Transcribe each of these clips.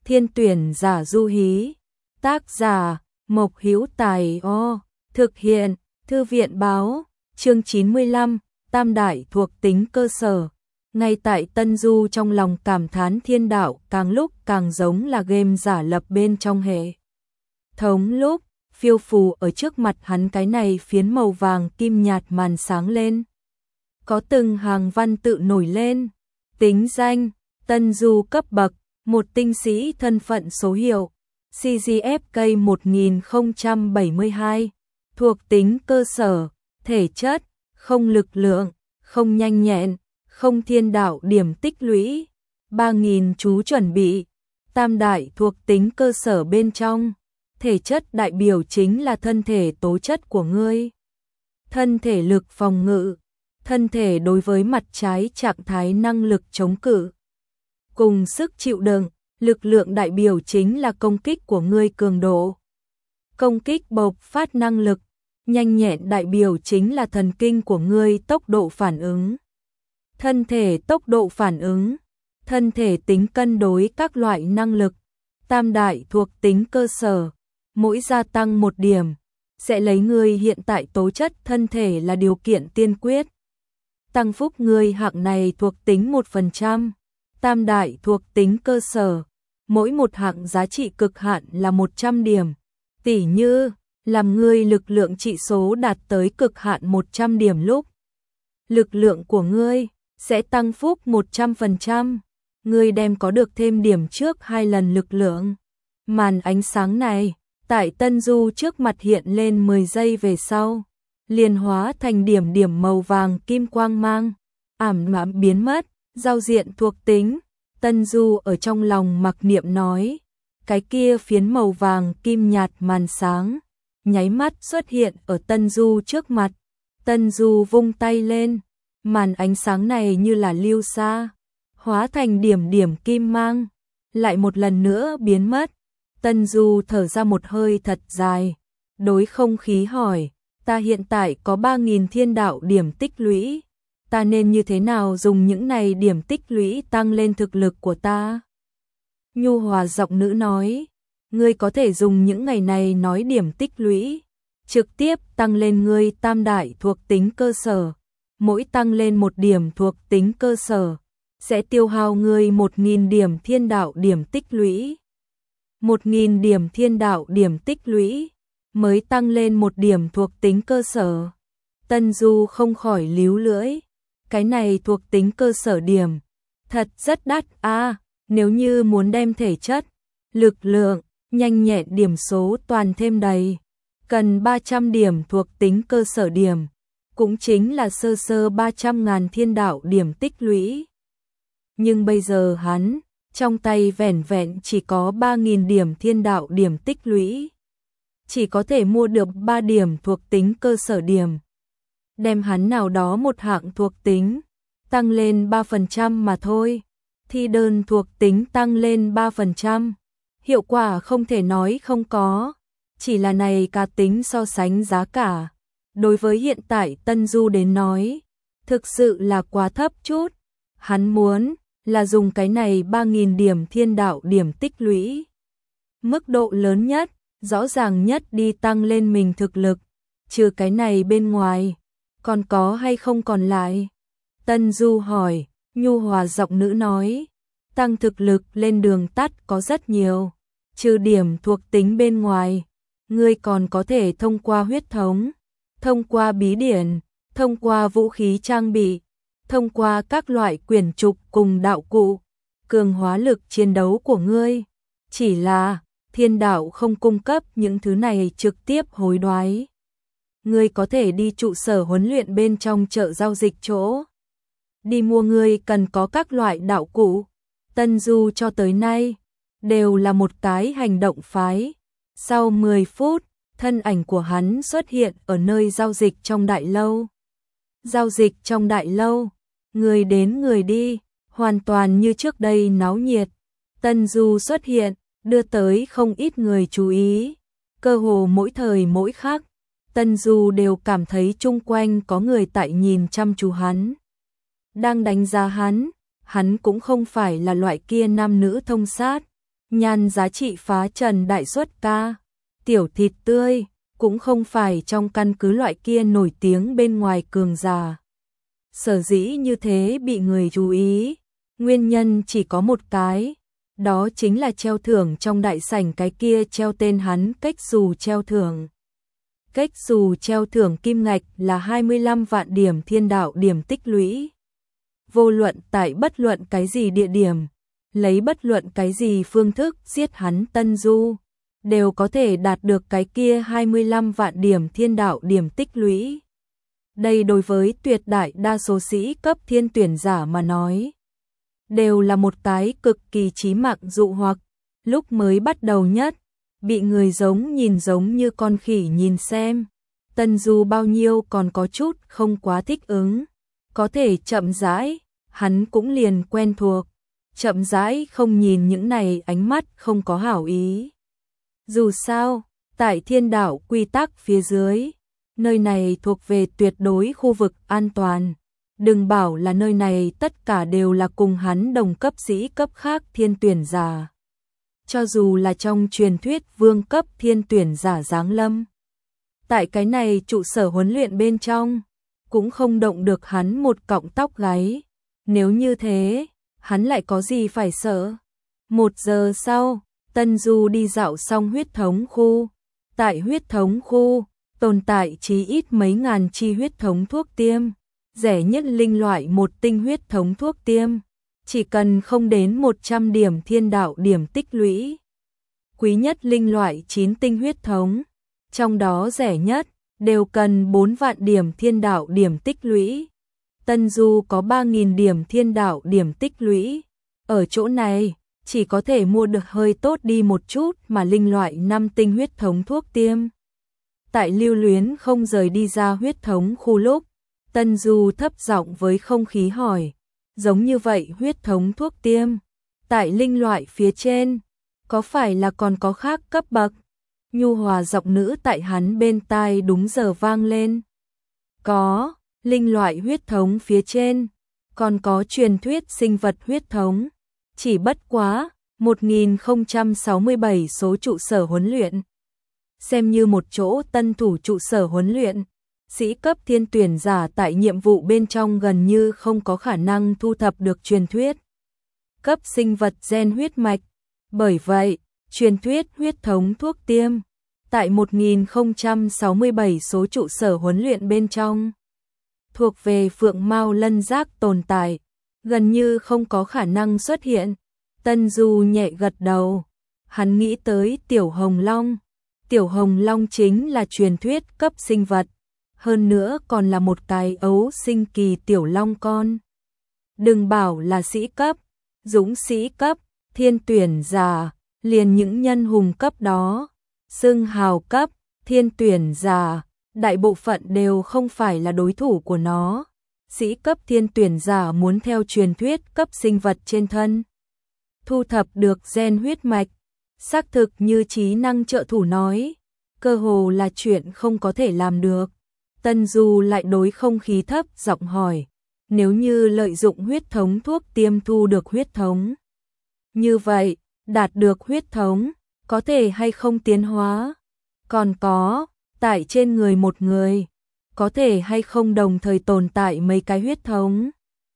Thiên tuyển giả Du Hí. Tác giả Mộc Hữu Tài. Thực hiện Thư viện Báo. Chương 95, Tam Đại thuộc tính cơ sở. Ngay tại Tân Du trong lòng cảm thán thiên đạo càng lúc càng giống là game giả lập bên trong hệ thống lúc phiêu phù ở trước mặt hắn cái này phiến màu vàng kim nhạt màn sáng lên. Có từng hàng văn tự nổi lên. Tính danh, Tân Du cấp bậc, một tinh sĩ thân phận số hiệu, CGFK 1072, thuộc tính cơ sở, thể chất, không lực lượng, không nhanh nhẹn, không thiên đạo điểm tích lũy, 3000 chú chuẩn bị. Tam đại thuộc tính cơ sở bên trong, thể chất đại biểu chính là thân thể tố chất của ngươi. Thân thể lực phòng ngự, thân thể đối với mặt trái trạng thái năng lực chống cự, cùng sức chịu đựng. Lực lượng đại biểu chính là công kích của ngươi cường độ, công kích bộc phát năng lực. Nhanh nhẹn đại biểu chính là thần kinh của ngươi tốc độ phản ứng. Thân thể tốc độ phản ứng, thân thể tính cân đối các loại năng lực. Tam đại thuộc tính cơ sở, mỗi gia tăng một điểm, sẽ lấy ngươi hiện tại tố chất thân thể là điều kiện tiên quyết. Tăng phúc ngươi hạng này thuộc tính 1%. Tam đại thuộc tính cơ sở, mỗi một hạng giá trị cực hạn là 100 điểm. Tỉ như, làm ngươi lực lượng trị số đạt tới cực hạn 100 điểm lúc, lực lượng của ngươi sẽ tăng phúc 100%. Ngươi đem có được thêm điểm trước 2 lần lực lượng. Màn ánh sáng này, tại Tân Du trước mặt hiện lên 10 giây về sau, liền hóa thành điểm điểm màu vàng kim quang mang, ảm đạm biến mất. Giao diện thuộc tính, Tân Du ở trong lòng mặc niệm nói, cái kia phiến màu vàng kim nhạt màn sáng, nháy mắt xuất hiện ở Tân Du trước mặt. Tân Du vung tay lên, màn ánh sáng này như là lưu xa, hóa thành điểm điểm kim mang, lại một lần nữa biến mất. Tân Du thở ra một hơi thật dài, đối không khí hỏi, ta hiện tại có 3000 thiên đạo điểm tích lũy, ta nên như thế nào dùng những này điểm tích lũy tăng lên thực lực của ta? Nhu hòa giọng nữ nói, ngươi có thể dùng những ngày này nói điểm tích lũy, trực tiếp tăng lên ngươi tam đại thuộc tính cơ sở. Mỗi tăng lên một điểm thuộc tính cơ sở, sẽ tiêu hao ngươi 1000 điểm thiên đạo điểm tích lũy. 1000 điểm thiên đạo điểm tích lũy, mới tăng lên một điểm thuộc tính cơ sở. Tân Du không khỏi líu lưỡi, cái này thuộc tính cơ sở điểm, thật rất đắt a. Nếu như muốn đem thể chất, lực lượng, nhanh nhẹn điểm số toàn thêm đầy, cần 300 điểm thuộc tính cơ sở điểm, cũng chính là sơ 300.000 thiên đạo điểm tích lũy. Nhưng bây giờ hắn, trong tay vẻn vẹn chỉ có 3000 điểm thiên đạo điểm tích lũy, chỉ có thể mua được 3 điểm thuộc tính cơ sở điểm. Đem hắn nào đó một hạng thuộc tính, tăng lên 3% mà thôi. Thi đơn thuộc tính tăng lên 3%, hiệu quả không thể nói không có, chỉ là này cá tính so sánh giá cả. Đối với hiện tại Tân Du đến nói, thực sự là quá thấp chút. Hắn muốn là dùng cái này 3000 điểm thiên đạo điểm tích lũy, mức độ lớn nhất, rõ ràng nhất đi tăng lên mình thực lực. Trừ cái này bên ngoài, còn có hay không còn lại? Tân Du hỏi. Nhu hòa giọng nữ nói, tăng thực lực lên đường tắt có rất nhiều, trừ điểm thuộc tính bên ngoài, ngươi còn có thể thông qua huyết thống, thông qua bí điển, thông qua vũ khí trang bị, thông qua các loại quyển trục cùng đạo cụ, cường hóa lực chiến đấu của ngươi. Chỉ là, thiên đạo không cung cấp những thứ này trực tiếp hối đoái. Ngươi có thể đi trụ sở huấn luyện bên trong chợ giao dịch chỗ, đi mua. Ngươi cần có các loại đạo cụ. Tân Du cho tới nay, đều là một cái hành động phái. Sau 10 phút, thân ảnh của hắn xuất hiện ở nơi giao dịch trong đại lâu. Giao dịch trong đại lâu, người đến người đi, hoàn toàn như trước đây náo nhiệt. Tân Du xuất hiện, đưa tới không ít người chú ý. Cơ hồ mỗi thời mỗi khắc, Tân Du đều cảm thấy chung quanh có người tại nhìn chăm chú hắn, đang đánh giá hắn. Hắn cũng không phải là loại kia nam nữ thông sát, nhan giá trị phá trần đại xuất ca, tiểu thịt tươi, cũng không phải trong căn cứ loại kia nổi tiếng bên ngoài cường giả. Sở dĩ như thế bị người chú ý, nguyên nhân chỉ có một cái, đó chính là treo thưởng trong đại sảnh cái kia treo tên hắn cách dù treo thưởng. Cách dù treo thưởng kim ngạch là 25 vạn điểm thiên đạo điểm tích lũy. Vô luận tại bất luận cái gì địa điểm, lấy bất luận cái gì phương thức giết hắn Tân Du, đều có thể đạt được cái kia 25 vạn điểm thiên đạo điểm tích lũy. Đây đối với tuyệt đại đa số sĩ cấp thiên tuyển giả mà nói, đều là một cái cực kỳ chí mạng dụ hoặc. Lúc mới bắt đầu nhất, bị người giống như con khỉ nhìn xem, Tân Du bao nhiêu còn có chút không quá thích ứng, có thể chậm rãi, hắn cũng liền quen thuộc, chậm rãi không nhìn những này ánh mắt không có hảo ý. Dù sao, tại thiên đạo quy tắc phía dưới, nơi này thuộc về tuyệt đối khu vực an toàn. Đừng bảo là nơi này tất cả đều là cùng hắn đồng cấp sĩ cấp khác thiên tuyển giả. Cho dù là trong truyền thuyết vương cấp thiên tuyển giả giáng lâm, tại cái này trụ sở huấn luyện bên trong, cũng không động được hắn một cọng tóc gáy. Nếu như thế, hắn lại có gì phải sợ? 1 giờ sau, Tân Du đi dạo xong huyết thống khu. Tại huyết thống khu, tồn tại chí ít mấy ngàn chi huyết thống thuốc tiêm. Rẻ nhất linh loại một tinh huyết thống thuốc tiêm, chỉ cần không đến 100 điểm thiên đạo điểm tích lũy. Quý nhất linh loại 9 tinh huyết thống, trong đó rẻ nhất, đều cần 4 vạn điểm thiên đạo điểm tích lũy. Tân Du có 3.000 điểm thiên đạo điểm tích lũy. Ở chỗ này, chỉ có thể mua được hơi tốt đi một chút mà linh loại 5 tinh huyết thống thuốc tiêm. Tại Lưu Luyến không rời đi ra huyết thống khu lúc, Tân Du thấp giọng với không khí hỏi, giống như vậy huyết thống thuốc tiêm, tại linh loại phía trên, có phải là còn có khác cấp bậc? Nhu hòa giọng nữ tại hắn bên tai đúng giờ vang lên. Có, linh loại huyết thống phía trên, còn có truyền thuyết sinh vật huyết thống, chỉ bất quá, 1067 số trụ sở huấn luyện. Xem như một chỗ tân thủ trụ sở huấn luyện. Sĩ cấp thiên tuyển giả tại nhiệm vụ bên trong gần như không có khả năng thu thập được truyền thuyết cấp sinh vật gen huyết mạch. Bởi vậy, truyền thuyết huyết thống thuốc tiêm tại 1067 số trụ sở huấn luyện bên trong thuộc về phượng mao lân giác tồn tại, gần như không có khả năng xuất hiện. Tân Du nhẹ gật đầu, hắn nghĩ tới Tiểu Hồng Long. Tiểu Hồng Long chính là truyền thuyết cấp sinh vật, hơn nữa còn là một cái ấu sinh kỳ tiểu long con. Đừng bảo là sĩ cấp, dũng sĩ cấp, thiên tuyển giả, liền những nhân hùng cấp đó, xưng hào cấp, thiên tuyển giả, đại bộ phận đều không phải là đối thủ của nó. Sĩ cấp thiên tuyển giả muốn theo truyền thuyết cấp sinh vật trên thân, thu thập được gen huyết mạch, xác thực như trí năng trợ thủ nói, cơ hồ là chuyện không có thể làm được. Tân Du lại đối không khí thấp giọng hỏi, nếu như lợi dụng huyết thống thuốc tiêm thu được huyết thống, như vậy, đạt được huyết thống, có thể hay không tiến hóa? Còn có, tại trên người một người, có thể hay không đồng thời tồn tại mấy cái huyết thống?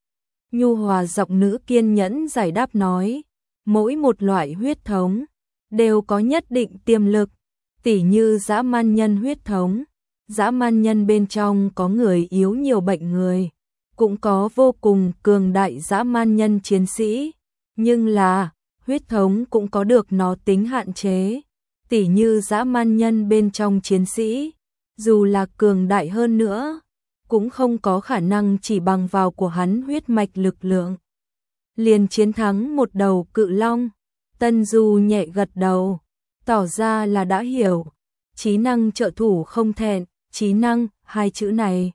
Nhu hòa giọng nữ kiên nhẫn giải đáp nói, mỗi một loại huyết thống đều có nhất định tiềm lực, tỉ như dã man nhân huyết thống. Dã man nhân bên trong có người yếu nhiều bệnh người, cũng có vô cùng cường đại dã man nhân chiến sĩ, nhưng là huyết thống cũng có được nó tính hạn chế, tỉ như dã man nhân bên trong chiến sĩ, dù là cường đại hơn nữa, cũng không có khả năng chỉ bằng vào của hắn huyết mạch lực lượng liền chiến thắng một đầu cự long. Tân Du nhẹ gật đầu, tỏ ra là đã hiểu. Trí năng trợ thủ không thẹn, trí năng, hai chữ này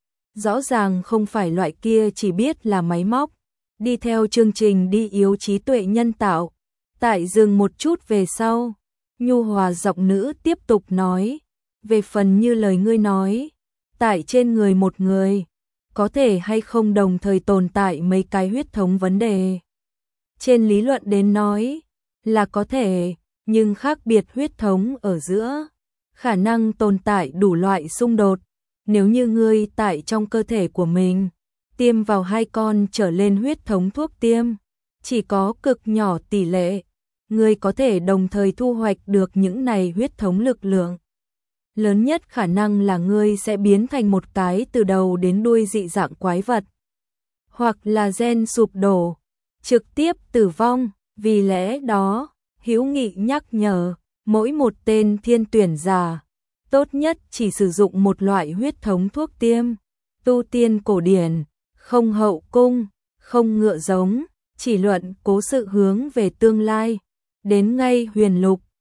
rõ ràng không phải loại kia chỉ biết là máy móc, đi theo chương trình đi yếu trí tuệ nhân tạo. Tại dừng một chút về sau, nhu hòa giọng nữ tiếp tục nói, về phần như lời ngươi nói, tại trên người một người, có thể hay không đồng thời tồn tại mấy cái huyết thống vấn đề. Trên lý luận đến nói, là có thể, nhưng khác biệt huyết thống ở giữa, khả năng tồn tại đủ loại xung đột. Nếu như ngươi tại trong cơ thể của mình tiêm vào 2 con trở lên huyết thống thuốc tiêm, chỉ có cực nhỏ tỷ lệ, ngươi có thể đồng thời thu hoạch được những này huyết thống lực lượng. Lớn nhất khả năng là ngươi sẽ biến thành một cái từ đầu đến đuôi dị dạng quái vật, hoặc là gen sụp đổ, trực tiếp tử vong. Vì lẽ đó, Hữu Nghị nhắc nhở, mỗi một tên thiên tuyển giả, tốt nhất chỉ sử dụng một loại huyết thống thuốc tiêm, tu tiên cổ điển, không hậu cung, không ngựa giống, chỉ luận cố sự hướng về tương lai, đến ngay huyền lục,